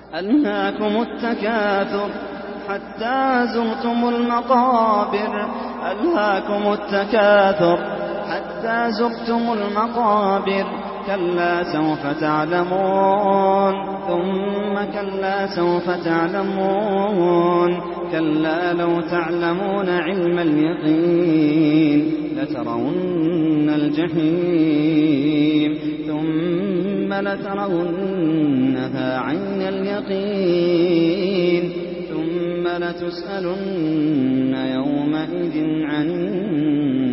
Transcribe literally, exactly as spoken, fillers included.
ألهاكم التكاثر حتى زرتم المقابر ألهاكم التكاثر حتى زرتم المقابر كلا سوف تعلمون ثم كلا سوف تعلمون كلا لو تعلمون علم اليقين لترون الجحيم ثم لترونها عين اليقين ثم لتسألن يومئذ عن